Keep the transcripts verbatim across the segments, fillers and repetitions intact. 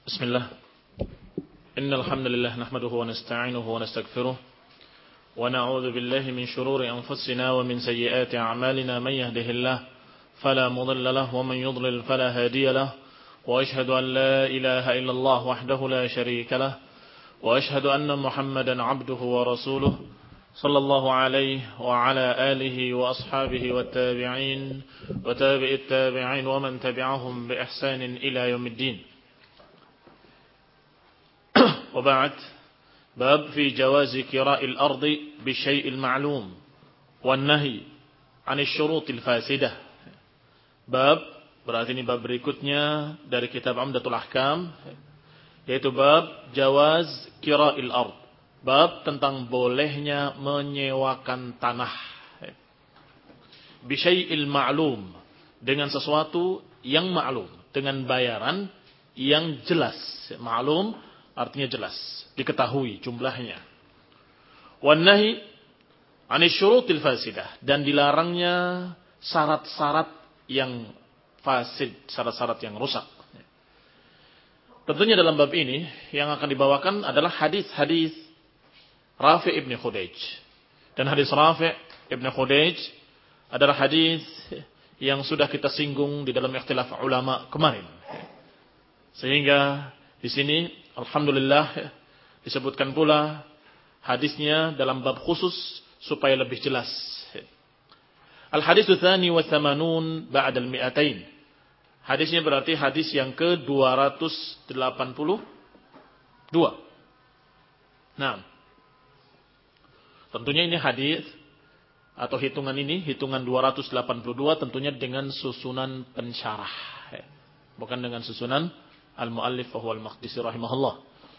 بسم الله إن الحمد لله نحمده ونستعينه ونستغفره ونعوذ بالله من شرور أنفسنا ومن سيئات أعمالنا من يهده الله فلا مضل له ومن يضلل فلا هادي له وأشهد أن لا إله إلا الله وحده لا شريك له وأشهد أن محمدا عبده ورسوله صلى الله عليه وعلى آله وأصحابه والتابعين وتابع التابعين ومن تبعهم بإحسان إلى يوم الدين. وبعد باب في جواز كراء الأرض بالشيء المعلوم والنهي عن الشروط الفاسدة. Bab berarti ini bab berikutnya dari kitab Umdatul Ahkam, yaitu bab jawaz kira'il ard. Bab tentang bolehnya menyewakan tanah bisyai'il ma'lum, dengan sesuatu yang ma'lum, dengan bayaran yang jelas. Ma'lum artinya jelas, diketahui jumlahnya. Wan nahi 'anil syurutil fasidah, dan dilarangnya syarat-syarat yang fasid, syarat-syarat yang rusak. Tentunya dalam bab ini yang akan dibawakan adalah hadis-hadis Rafi' ibn Khudaij. Dan hadis Rafi' ibn Khudaij adalah hadis yang sudah kita singgung di dalam ikhtilaf ulama kemarin. Sehingga di sini alhamdulillah disebutkan pula hadisnya dalam bab khusus supaya lebih jelas. Al-haditsu tsani wa tsamanun ba'da al-mi'atain. Hadisnya berarti hadis yang ke dua ratus delapan puluh dua. Nah, tentunya ini hadis atau hitungan ini, hitungan dua ratus delapan puluh dua tentunya dengan susunan pensyarah, bukan dengan susunan al-muallif wa huwa al-Maqdisi rahimahullah.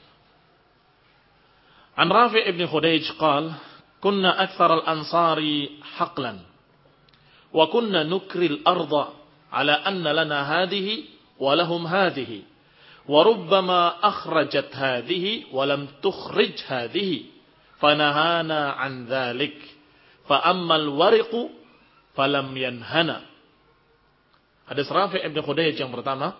An Rafi' ibn Khudaij qala kunna akthar al-ansari haqlan wa kunna nukri al-ardha ala anna lana hadhihi wa lahum hadhihi wa rubbama akhrajat hadhihi wa lam tukhrij hadhihi fanahana an dhalik fa ammal wariqu falam yanhana. Hadis Rafi' ibn Khudaij yang pertama,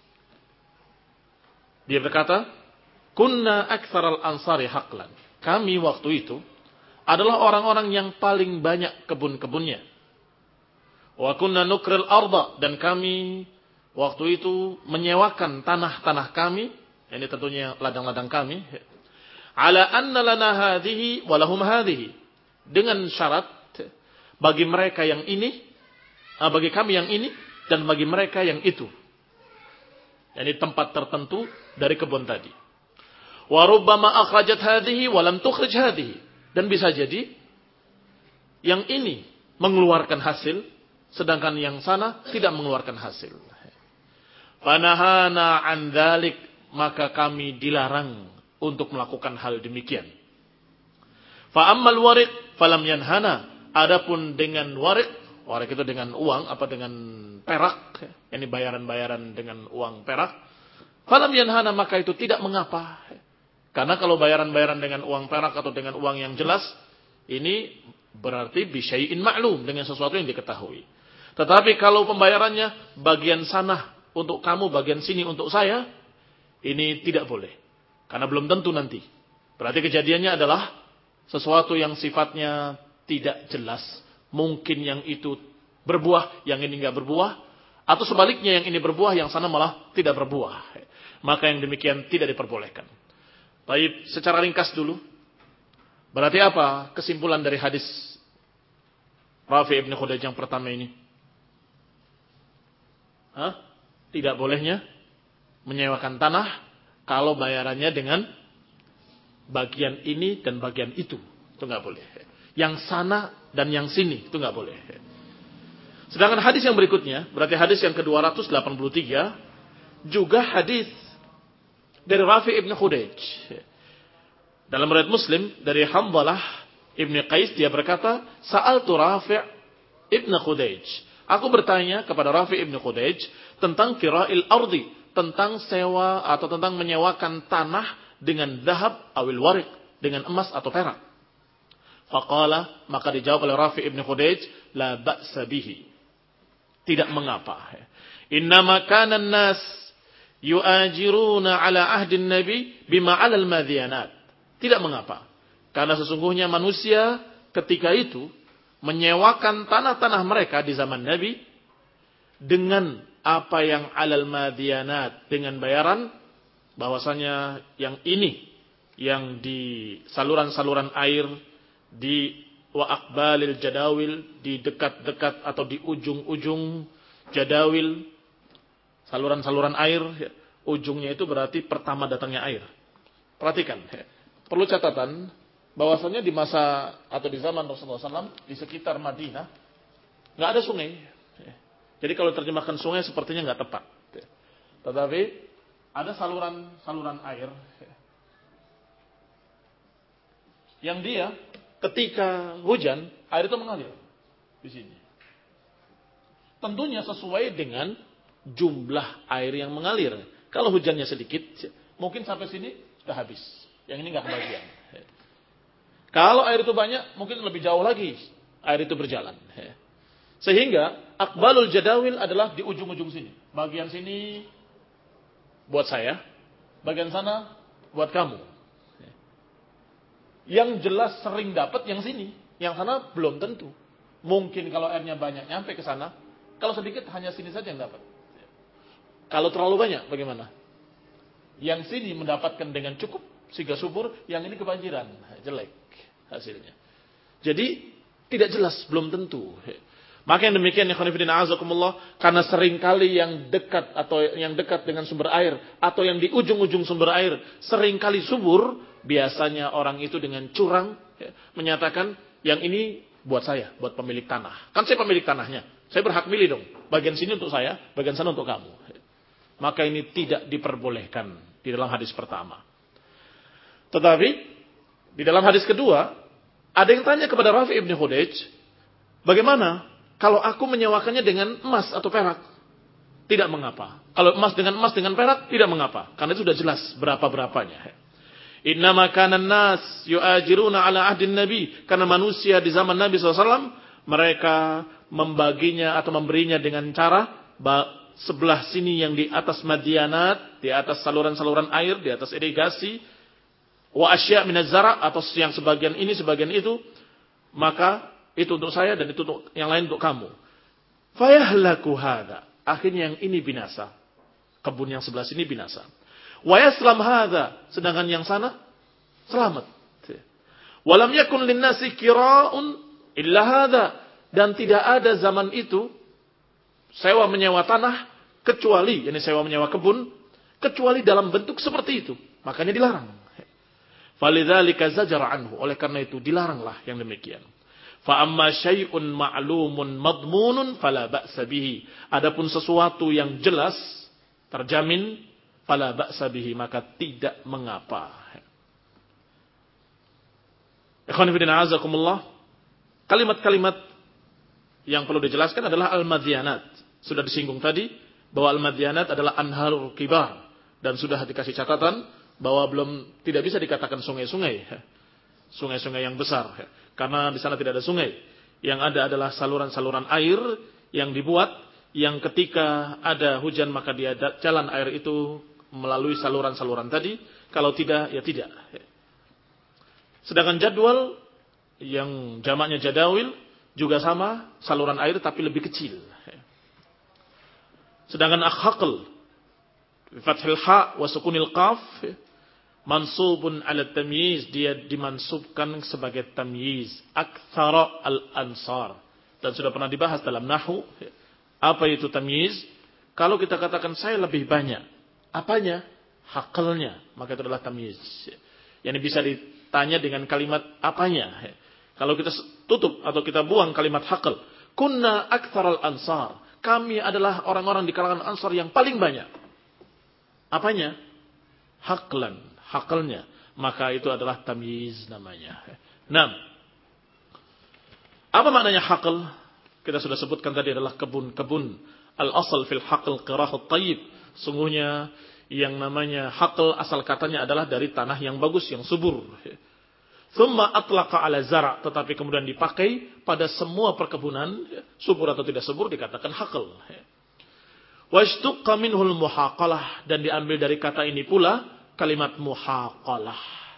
dia berkata, kunna aktsaral ansari haqlan. Kami waktu itu adalah orang-orang yang paling banyak kebun-kebunnya. Wa kunna nukril arda, dan kami waktu itu menyewakan tanah-tanah kami, ini tentunya ladang-ladang kami, ala anna lana hadhihi wa lahum hadhihi, dengan syarat bagi mereka yang ini, bagi kami yang ini, dan bagi mereka yang itu. Yani tempat tertentu dari kebun tadi. Wa rubbama akhrajat hadhihi wa lam tukhrij hadhihi, dan bisa jadi yang ini mengeluarkan hasil sedangkan yang sana tidak mengeluarkan hasil. Fanahana an dzalik, maka kami dilarang untuk melakukan hal demikian. Fa ammal wariq falam yanhana, adapun dengan warik, warik itu dengan uang apa dengan perak, yakni bayaran-bayaran dengan uang perak, falam yanhana, maka itu tidak mengapa. Karena kalau bayaran-bayaran dengan uang perak atau dengan uang yang jelas, ini berarti bisyai'in ma'lum, dengan sesuatu yang diketahui. Tetapi kalau pembayarannya bagian sana untuk kamu, bagian sini untuk saya, ini tidak boleh. Karena belum tentu nanti. Berarti kejadiannya adalah sesuatu yang sifatnya tidak jelas. Mungkin yang itu berbuah, yang ini enggak berbuah. Atau sebaliknya, yang ini berbuah, yang sana malah tidak berbuah. Maka yang demikian tidak diperbolehkan. Baik, secara ringkas dulu. Berarti apa kesimpulan dari hadis Rafi' ibn Khudaij yang pertama ini? Hah? Tidak bolehnya menyewakan tanah kalau bayarannya dengan bagian ini dan bagian itu. Itu enggak boleh. Yang sana dan yang sini, itu enggak boleh. Sedangkan hadis yang berikutnya, berarti hadis yang ke dua ratus delapan puluh tiga, juga hadis dari Rafi' ibn Khudaij. Dalam riwayat Muslim dari Hanzalah ibn Qais, dia berkata, sa'altu Rafi' ibn Khudaij. Aku bertanya kepada Rafi' ibn Khudaij tentang kira'il ardi, tentang sewa atau tentang menyewakan tanah dengan zahab awil warik, dengan emas atau perak. Faqala, maka dijawab oleh Rafi' ibn Khudaij, la ba'sa bihi, tidak mengapa. Innama kana an-nas yu'ajiruna ala ahdin nabi bima 'alal madyanat. Tidak mengapa. Karena sesungguhnya manusia ketika itu menyewakan tanah-tanah mereka di zaman Nabi dengan apa yang 'alal madyanat, dengan bayaran bahwasanya yang ini yang di saluran-saluran air, di wa aqbalil jadawil, di dekat-dekat atau di ujung-ujung jadawil, saluran-saluran air, ujungnya itu berarti pertama datangnya air. Perhatikan, perlu catatan bahwasanya di masa atau di zaman Rasulullah shallallahu alaihi wasallam di sekitar Madinah nggak ada sungai. Jadi kalau terjemahkan sungai sepertinya nggak tepat. Tetapi ada saluran-saluran air yang dia ketika hujan air itu mengalir di sini. Tentunya sesuai dengan jumlah air yang mengalir. Kalau hujannya sedikit, mungkin sampai sini sudah habis. Yang ini nggak kebagian. Kalau air itu banyak, mungkin lebih jauh lagi air itu berjalan. Sehingga aqbalul jadawil adalah di ujung-ujung sini. Bagian sini buat saya, bagian sana buat kamu. Yang jelas sering dapat yang sini, yang sana belum tentu. Mungkin kalau airnya banyak nyampe ke sana, kalau sedikit hanya sini saja yang dapat. Kalau terlalu banyak bagaimana? Yang sini mendapatkan dengan cukup sehingga subur, yang ini kebanjiran, jelek hasilnya. Jadi tidak jelas, belum tentu. Maka yang demikian ya khonifidina azakumullah, karena seringkali yang dekat atau yang dekat dengan sumber air atau yang di ujung-ujung sumber air seringkali subur, biasanya orang itu dengan curang ya, menyatakan yang ini buat saya, buat pemilik tanah. Kan saya pemilik tanahnya, saya berhak milih dong. Bagian sini untuk saya, bagian sana untuk kamu. Maka ini tidak diperbolehkan di dalam hadis pertama. Tetapi di dalam hadis kedua ada yang tanya kepada Rafi ibn Khudayj, bagaimana kalau aku menyewakannya dengan emas atau perak? Tidak mengapa. Kalau emas dengan emas dengan perak, tidak mengapa. Karena itu sudah jelas berapa-berapanya. Innama kana an-nas yu'ajiruna ala ahdin nabi. Karena manusia di zaman Nabi shallallahu alaihi wasallam, mereka membaginya atau memberinya dengan cara sebelah sini yang di atas madyanat, di atas saluran-saluran air, di atas irigasi, wa asya' minaz zara', atau yang sebagian ini, sebagian itu, maka itu untuk saya dan itu untuk yang lain untuk kamu. Fayahlaku hadza. Akhirnya yang ini binasa. Kebun yang sebelah sini binasa. Wa yaslam hadza. Sedangkan yang sana selamat. Walam yakun linnasi kira'un illa hadza. Dan tidak ada zaman itu sewa menyewa tanah kecuali, yani sewa menyewa kebun, kecuali dalam bentuk seperti itu. Makanya dilarang. Falidzalika zajara anhu. Oleh karena itu dilaranglah yang demikian. Fa amma syai'un ma'lumun madmunun fala ba'sa bihi. Adapun sesuatu yang jelas terjamin, fala ba'sa bihi, maka tidak mengapa. Ikhwan fillah azakumullah. Kalimat-kalimat yang perlu dijelaskan adalah al-madyanat. Sudah disinggung tadi bahwa al-madyanat adalah anharul kibar, dan sudah dikasih catatan bahwa belum tidak bisa dikatakan sungai-sungai. Sungai-sungai yang besar. Karena di sana tidak ada sungai. Yang ada adalah saluran-saluran air yang dibuat, yang ketika ada hujan maka dia jalan air itu melalui saluran-saluran tadi. Kalau tidak, ya tidak. Sedangkan jadwal yang jamaknya jadawil juga sama, saluran air tapi lebih kecil. Sedangkan akhaql fathil ha wa sukunil qaf mansubun ala tamyiz, dia dimansubkan sebagai tamyiz, aktsara al-ansar. Dan sudah pernah dibahas dalam nahwu, apa itu tamyiz? Kalau kita katakan saya lebih banyak, apanya? Haqalnya, maka itu adalah tamyiz. Yang bisa ditanya dengan kalimat apanya. Kalau kita tutup atau kita buang kalimat haqal, kunna aktsara al-ansar, kami adalah orang-orang di kalangan ansar yang paling banyak. Apanya? Haqlan, hakalnya, maka itu adalah tamyiz namanya. Nah, apa maknanya hakal? Kita sudah sebutkan tadi adalah kebun-kebun. Al-asal fil hakal qirahut tayyib. Sungguhnya yang namanya hakal asal katanya adalah dari tanah yang bagus, yang subur. Thumma atlaqa ala zara', tetapi kemudian dipakai pada semua perkebunan, subur atau tidak subur dikatakan hakal. Washtuqqa minhul muhaqalah, dan diambil dari kata ini pula kalimat muhaqalah.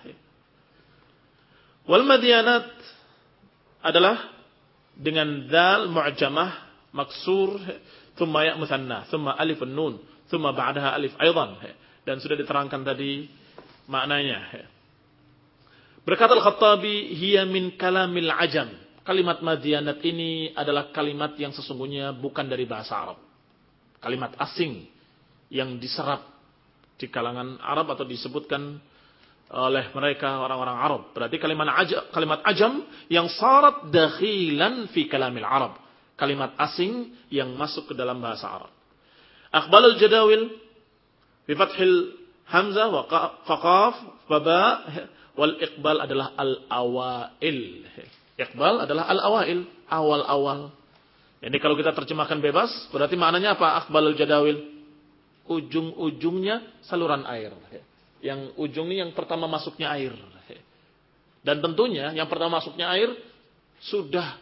Wal madyanat adalah dengan dal mu'jamah maksur, thumma ya musanna, thumma alif nun, thumma ba'daha alif aidan, dan sudah diterangkan tadi maknanya. Berkata Al-Khattabi, hiya min kalamil ajam. Kalimat madyanat ini adalah kalimat yang sesungguhnya bukan dari bahasa Arab. Kalimat asing yang diserap di kalangan Arab atau disebutkan oleh mereka orang-orang Arab. Berarti kalimat ajam, kalimat ajam yang sarat dakhilan fi kalamil Arab. Kalimat asing yang masuk ke dalam bahasa Arab. Aqbalul jadawil bi fathil hamzah wa qaf wa ba, wal iqbal adalah al-awail. Iqbal adalah al-awail, awal-awal. Jadi kalau kita terjemahkan bebas, berarti maknanya apa? Aqbalul jadawil, ujung-ujungnya saluran air. Yang ujung ini yang pertama masuknya air. Dan tentunya yang pertama masuknya air sudah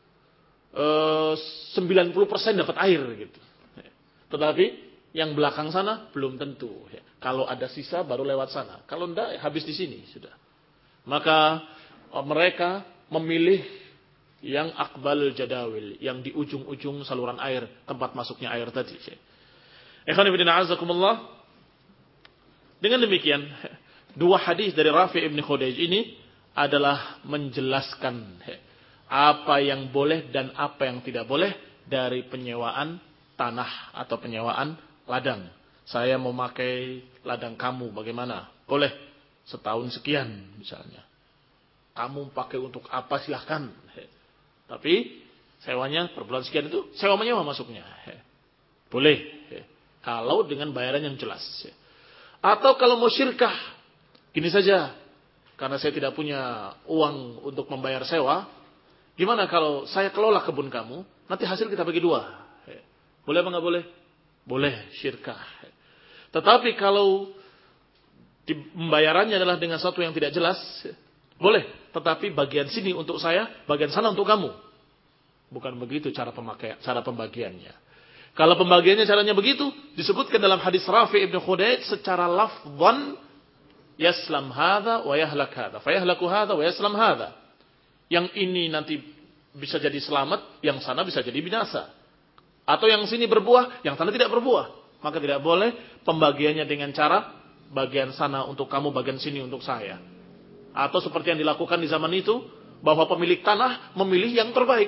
eh, sembilan puluh persen dapat air gitu. Tetapi yang belakang sana belum tentu. Kalau ada sisa baru lewat sana. Kalau enggak habis di sini sudah. Maka mereka memilih yang aqbalul jadawil, yang di ujung-ujung saluran air, tempat masuknya air tadi. Ikhwan fillah azakumullah. Dengan demikian, dua hadis dari Rafi' ibn Khudaij ini adalah menjelaskan apa yang boleh dan apa yang tidak boleh dari penyewaan tanah atau penyewaan ladang. Saya mau pakai ladang kamu, bagaimana? Boleh setahun sekian misalnya. Kamu pakai untuk apa silahkan. Tapi sewanya per bulan sekian itu sewa menyewa masuknya. Boleh. Kalau dengan bayaran yang jelas. Atau kalau mau syirkah, gini saja. Karena saya tidak punya uang untuk membayar sewa. Gimana kalau saya kelola kebun kamu, nanti hasil kita bagi dua. Boleh apa nggak boleh? Boleh syirkah. Tetapi kalau pembayarannya adalah dengan sesuatu yang tidak jelas, boleh. Tetapi bagian sini untuk saya, bagian sana untuk kamu. Bukan begitu cara pemakaian, cara pembagiannya. Kalau pembagiannya caranya begitu, disebutkan dalam hadis Rafi' ibn Khudaij secara lafzan, yaslam hadha wa yahlak hadha, fa yahlaku hadha wa yaslam hadha. Yang ini nanti bisa jadi selamat, yang sana bisa jadi binasa. Atau yang sini berbuah, yang sana tidak berbuah. Maka tidak boleh pembagiannya dengan cara bagian sana untuk kamu, bagian sini untuk saya. Atau seperti yang dilakukan di zaman itu, bahwa pemilik tanah memilih yang terbaik.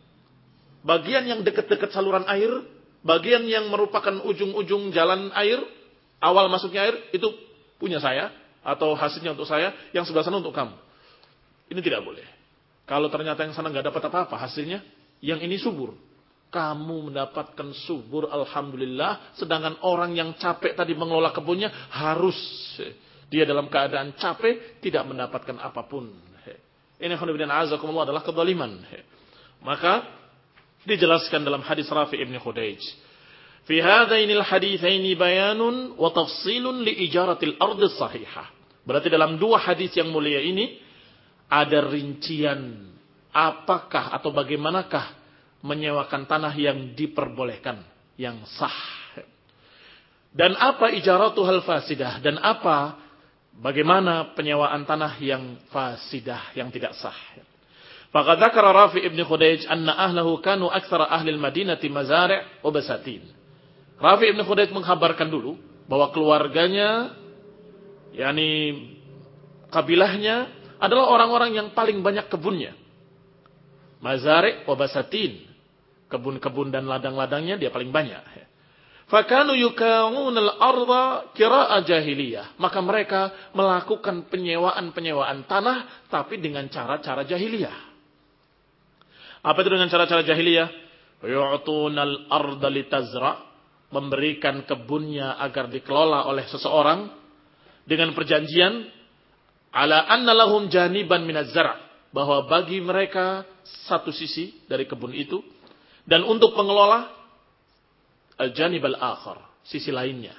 Bagian yang dekat-dekat saluran air, bagian yang merupakan ujung-ujung jalan air, awal masuknya air, itu punya saya, atau hasilnya untuk saya, yang sebelah sana untuk kamu. Ini tidak boleh. Kalau ternyata yang sana nggak dapat apa-apa hasilnya, yang ini subur. Kamu mendapatkan subur, alhamdulillah. Sedangkan orang yang capek tadi mengelola kebunnya, harus dia dalam keadaan capek, tidak mendapatkan apapun. Ini khonibidin-azakumullah adalah kezaliman. Maka dijelaskan dalam hadis Rafi' ibn Khudaij. Fi hadainil haditsaini bayanun wa tafsilun li ijaratil ardi sahihah. Berarti dalam dua hadis yang mulia ini ada rincian apakah atau bagaimanakah menyewakan tanah yang diperbolehkan, yang sah. Dan apa ijaratuhal fasidah, dan apa bagaimana penyewaan tanah yang fasidah, yang tidak sah. Faqad dzakara Rafi' ibn Khudaij anna ahlahu kanu aktsara ahli al-Madinati mazari' wa basatin. Rafi' ibn Khudaij mengkhabarkan dulu bahwa keluarganya, yakni kabilahnya adalah orang-orang yang paling banyak kebunnya. Mazari' wa basatin. Kebun-kebun dan ladang-ladangnya dia paling banyak. Fakanu yukawunal arda kira'a jahiliyah. Maka mereka melakukan penyewaan-penyewaan tanah tapi dengan cara-cara jahiliyah. Apa itu dengan cara-cara jahiliyah? Yu'tunal arda litazra, memberikan kebunnya agar dikelola oleh seseorang dengan perjanjian ala anna lahum janiban minaz zar', bahwa bagi mereka satu sisi dari kebun itu, dan untuk pengelola al-janib al-akhar, sisi lainnya.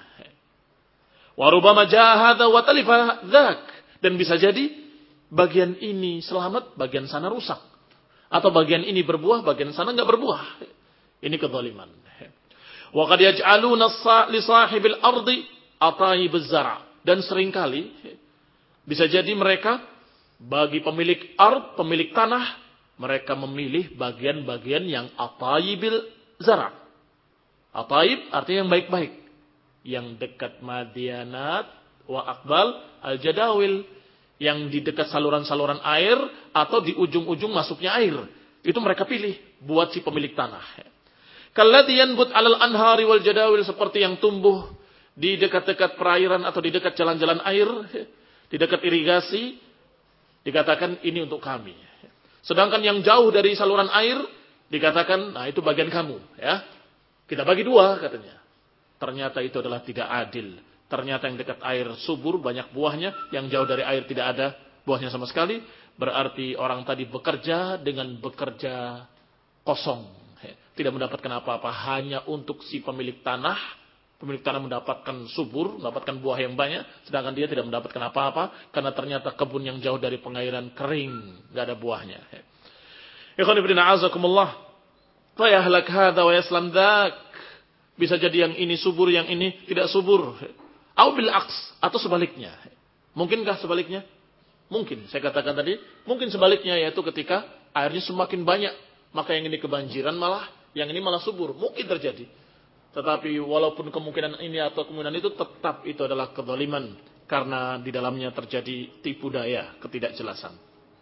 Wa rubama jaa hadza wa talifa dzak, dan bisa jadi bagian ini selamat, bagian sana rusak. Atau bagian ini berbuah, bagian sana enggak berbuah. Ini kezaliman. Wa qad yaj'aluna li sahibil ardi atayibuz zara'. Dan seringkali bisa jadi mereka bagi pemilik ard, pemilik tanah, mereka memilih bagian-bagian yang atayibil zara'. Atayib artinya yang baik-baik, yang dekat madianat wa aqbal al-jadawil, yang di dekat saluran-saluran air atau di ujung-ujung masuknya air. Itu mereka pilih buat si pemilik tanah. Kalladhi yanbut 'alal anhari wal jadawil, seperti yang tumbuh di dekat-dekat perairan atau di dekat jalan-jalan air, di dekat irigasi, dikatakan ini untuk kami. Sedangkan yang jauh dari saluran air dikatakan, nah itu bagian kamu, ya. Kita bagi dua katanya. Ternyata itu adalah tidak adil. Ternyata yang dekat air subur, banyak buahnya, yang jauh dari air tidak ada buahnya sama sekali. Berarti orang tadi bekerja dengan bekerja kosong. Tidak mendapatkan apa-apa, hanya untuk si pemilik tanah. Pemilik tanah mendapatkan subur, mendapatkan buah yang banyak, sedangkan dia tidak mendapatkan apa-apa, karena ternyata kebun yang jauh dari pengairan kering, nggak ada buahnya. Ikhwan fillah a'azakumullah, fa yahlak hadza wa yaslam dzak. Bisa jadi yang ini subur, yang ini tidak subur. Au bil aks, atau sebaliknya. Mungkinkah sebaliknya? Mungkin. Saya katakan tadi, mungkin sebaliknya, yaitu ketika airnya semakin banyak, maka yang ini kebanjiran malah, yang ini malah subur. Mungkin terjadi. Tetapi walaupun kemungkinan ini atau kemungkinan itu, tetap itu adalah kezaliman. Karena di dalamnya terjadi tipu daya, ketidakjelasan.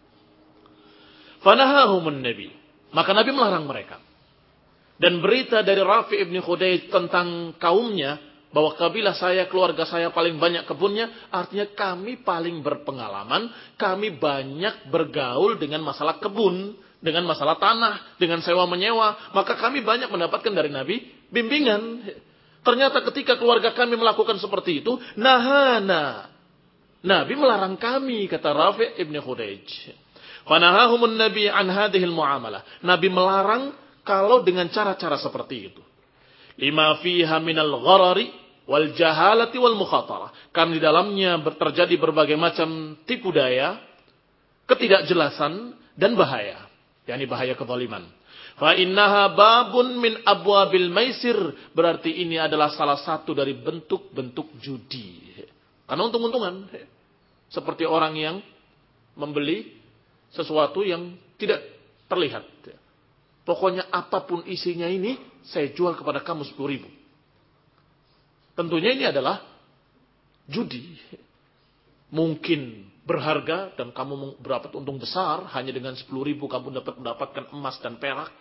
Fanahahumun Nabi. Maka Nabi melarang mereka. Dan berita dari Rafi' ibn Khudayj tentang kaumnya, bahwa kabilah saya, keluarga saya paling banyak kebunnya, artinya kami paling berpengalaman, kami banyak bergaul dengan masalah kebun, dengan masalah tanah, dengan sewa menyewa, maka kami banyak mendapatkan dari Nabi bimbingan. Ternyata ketika keluarga kami melakukan seperti itu, nahana, Nabi melarang kami, kata Rafi' ibn Khudayj. Fanahahumun Nabi an hadhil muamalah. Nabi melarang kalau dengan cara-cara seperti itu. Lima fiha minal gharari wal jahalati wal mukhatarah. Karena di dalamnya terjadi berbagai macam tipu daya, ketidakjelasan, dan bahaya. yakni bahaya kezaliman. Fa innaha babun min abwabil maisir, berarti ini adalah salah satu dari bentuk-bentuk judi. Karena untung-untungan. Seperti orang yang membeli sesuatu yang tidak terlihat. Pokoknya apapun isinya ini, saya jual kepada kamu sepuluh ribu. Tentunya ini adalah judi. Mungkin berharga dan kamu berdapat untung besar, hanya dengan sepuluh ribu kamu dapat mendapatkan emas dan perak.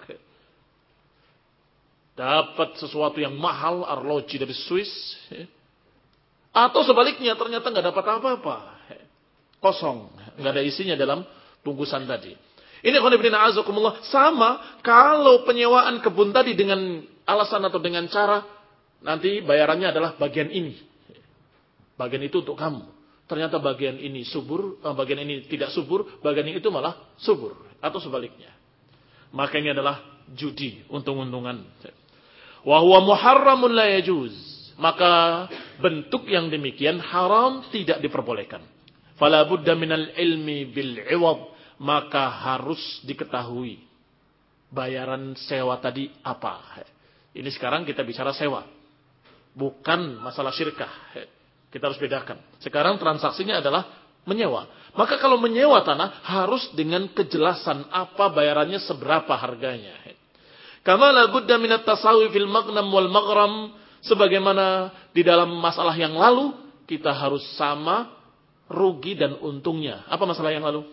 Dapat sesuatu yang mahal, arloji dari Swiss. Atau sebaliknya, ternyata nggak dapat apa-apa. Kosong, nggak ada isinya dalam bungkusan tadi. Ini khonibina azakumullah, sama kalau penyewaan kebun tadi dengan alasan atau dengan cara, nanti bayarannya adalah bagian ini. Bagian itu untuk kamu. Ternyata bagian ini subur, bagian ini tidak subur, bagian ini itu malah subur. Atau sebaliknya. Maka ini adalah judi, untung-untungan. Wa huwa muharramun la yajuz. Maka bentuk yang demikian haram, tidak diperbolehkan. Fala budda minal ilmi bil iwad. Maka harus diketahui bayaran sewa tadi apa. Ini sekarang kita bicara sewa. Bukan masalah syirkah. Kita harus bedakan. Sekarang transaksinya adalah menyewa. Maka kalau menyewa tanah harus dengan kejelasan apa bayarannya, seberapa harganya. Kama la budda minat tasawi fil maghnam wal maghram. Sebagaimana di dalam masalah yang lalu, kita harus sama rugi dan untungnya. Apa masalah yang lalu?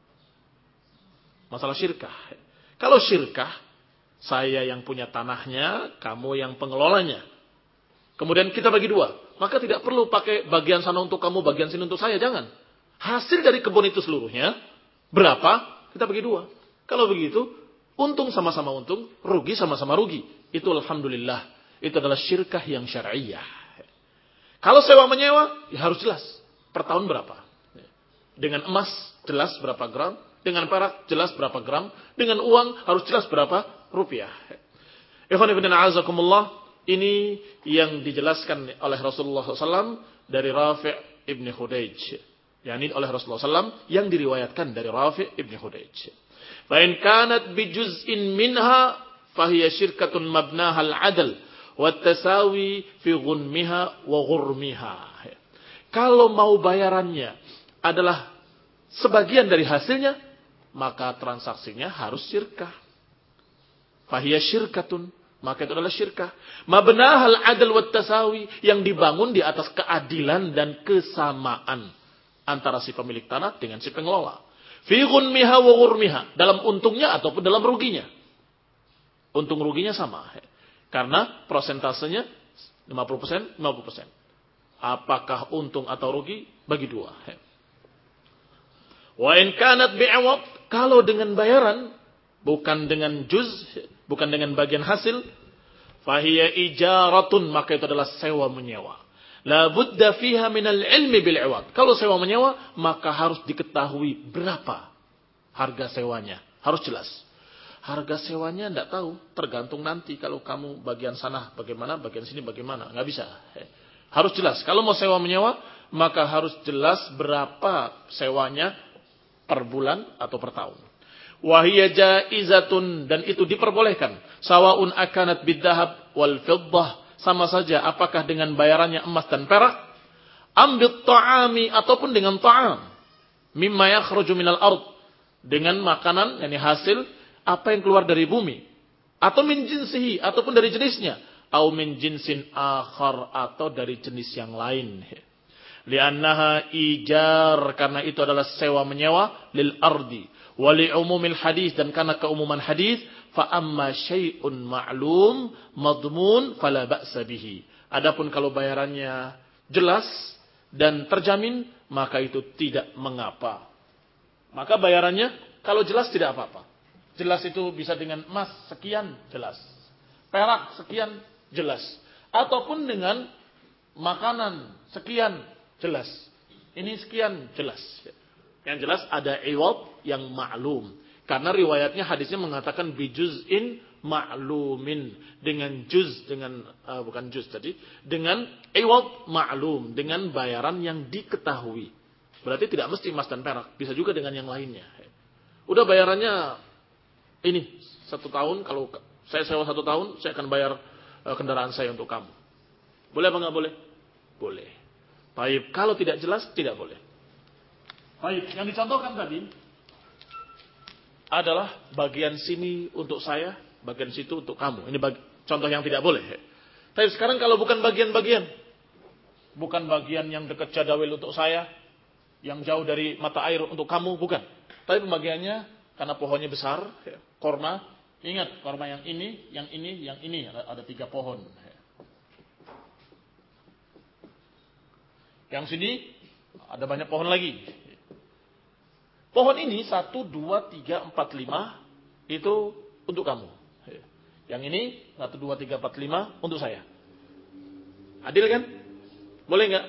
Masalah syirkah. Kalau syirkah, saya yang punya tanahnya, kamu yang pengelolanya. Kemudian kita bagi dua. Maka tidak perlu pakai bagian sana untuk kamu, bagian sini untuk saya. Jangan. Hasil dari kebun itu seluruhnya, berapa? Kita bagi dua. Kalau begitu, untung sama-sama untung, rugi sama-sama rugi. Itu alhamdulillah. Itu adalah syirkah yang syar'iyah. Kalau sewa menyewa, ya harus jelas. Per tahun berapa? Dengan emas, jelas berapa gram. Dengan perak, jelas berapa gram. Dengan uang, harus jelas berapa rupiah. Ikhwan ibn a'azakumullah. Ini yang dijelaskan oleh Rasulullah shallallahu alaihi wasallam dari Rafi' ibn Khudayj. Yani oleh Rasulullah shallallahu alaihi wasallam yang diriwayatkan dari Rafi' ibn Khudayj. Fa in kanat bijuz'in minha fahiya syirkatun mabnaha al-'adl wat-tasawi fi ghunmiha wa ghurmiha. Kalau mau bayarannya adalah sebagian dari hasilnya, maka transaksinya harus syirkah. Fahiya syirkatun, maka itu adalah syirkah. Mabnahal adl wat-tasawi, yang dibangun di atas keadilan dan kesamaan antara si pemilik tanah dengan si pengelola. Fi ghunmiha wa ghurmiha, dalam untungnya ataupun dalam ruginya. Untung ruginya sama. Karena prosentasenya lima puluh persen, lima puluh persen. Apakah untung atau rugi? Bagi dua. Wa in kanat bi'awad, kalau dengan bayaran, bukan dengan juz, bukan dengan bagian hasil, fahiya ijaratun, maka itu adalah sewa menyewa. La budda fiha minal ilmi bil iwad. Kalau sewa menyewa, maka harus diketahui berapa harga sewanya. Harus jelas. Harga sewanya tidak tahu, tergantung nanti kalau kamu bagian sana bagaimana, bagian sini bagaimana. Nggak bisa. Harus jelas. Kalau mau sewa menyewa, maka harus jelas berapa sewanya per bulan atau per tahun. Wahiyya jaizatun, dan itu diperbolehkan. Sawaun akanat bidhahab wal fiddah, sama saja apakah dengan bayarannya emas dan perak, ambit ta'ami, ataupun dengan ta'am, mimma yakhruju minal ard, dengan makanan, yakni hasil apa yang keluar dari bumi, atau min jinsihi, ataupun dari jenisnya, atau min jinsin akhar, atau dari jenis yang lain. Li'annaha ijar, karena itu adalah sewa menyewa, lil ardi wali umumil hadis, dan karena keumuman hadis, fa amma syai'un ma'lum madmun fala ba'sa bihi. Adapun kalau bayarannya jelas dan terjamin, maka itu tidak mengapa. Maka bayarannya kalau jelas tidak apa-apa. Jelas itu bisa dengan emas sekian, jelas. Perak sekian, jelas. Ataupun dengan makanan sekian, jelas. Ini sekian, jelas. Yang jelas ada iwad yang ma'lum. Karena riwayatnya, hadisnya mengatakan bijuz'in ma'lumin, dengan juz, dengan uh, bukan juz tadi, dengan iwad ma'lum, dengan bayaran yang diketahui. Berarti tidak mesti emas dan perak, bisa juga dengan yang lainnya. Udah bayarannya ini satu tahun, kalau saya sewa satu tahun, saya akan bayar uh, kendaraan saya untuk kamu. Boleh apa nggak boleh? Boleh. Baik, kalau tidak jelas tidak boleh. Baik, yang dicontohkan tadi adalah bagian sini untuk saya, bagian situ untuk kamu. Ini bagi, contoh yang tidak boleh. Tapi sekarang kalau bukan bagian-bagian, bukan bagian yang dekat jadawil untuk saya, yang jauh dari mata air untuk kamu, bukan. Tapi pembagiannya karena pohonnya besar, korma. Ingat, korma yang ini, yang ini, yang ini, ada, ada tiga pohon. Yang sini ada banyak pohon lagi. Pohon ini satu, dua, tiga, empat, lima itu untuk kamu. Yang ini satu, dua, tiga, empat, lima untuk saya. Adil kan? Boleh nggak?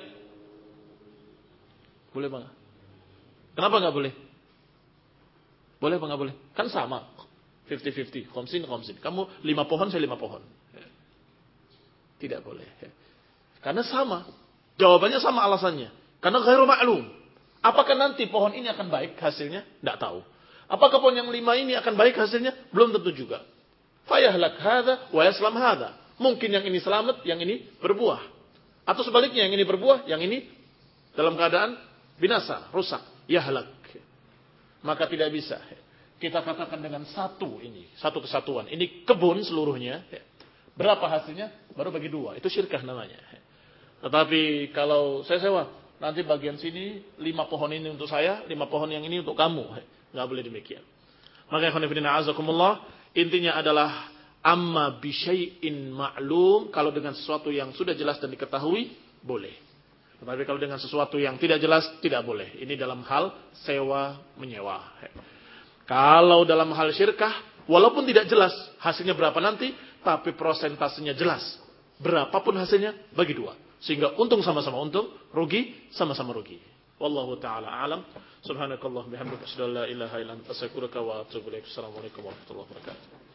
Boleh bang? Kenapa nggak boleh? Boleh apa nggak boleh? Kan sama, fifty fifty, komsin komsin. Kamu lima pohon, saya lima pohon. Tidak boleh. Karena sama. Jawabannya sama alasannya. Karena ghairu ma'lum. Apakah nanti pohon ini akan baik hasilnya? Tidak tahu. Apakah pohon yang lima ini akan baik hasilnya? Belum tentu juga. Fayahlak hadha wa yaslam hadha. Mungkin yang ini selamat, yang ini berbuah. Atau sebaliknya, yang ini berbuah, yang ini dalam keadaan binasa, rusak, yahlak. Maka tidak bisa kita katakan dengan satu ini, satu kesatuan. Ini kebun seluruhnya. Berapa hasilnya? Baru bagi dua. Itu syirkah namanya. Tetapi kalau saya sewa, nanti bagian sini, lima pohon ini untuk saya, lima pohon yang ini untuk kamu. Nggak boleh demikian. Maka khonifidina azakumullah, intinya adalah amma bisyai'in ma'lum, kalau dengan sesuatu yang sudah jelas dan diketahui, boleh. Tetapi kalau dengan sesuatu yang tidak jelas, tidak boleh. Ini dalam hal sewa menyewa. Kalau dalam hal syirkah, walaupun tidak jelas hasilnya berapa nanti, tapi prosentasenya jelas. Berapapun hasilnya, bagi dua. Sehingga untung sama-sama untung, rugi sama-sama rugi. Wallahu ta'ala alam. Subhanakallah bihamdika asyhadu an la ilaha illa anta astaghfiruka wa atubu ilaik. Assalamualaikum warahmatullahi wabarakatuh.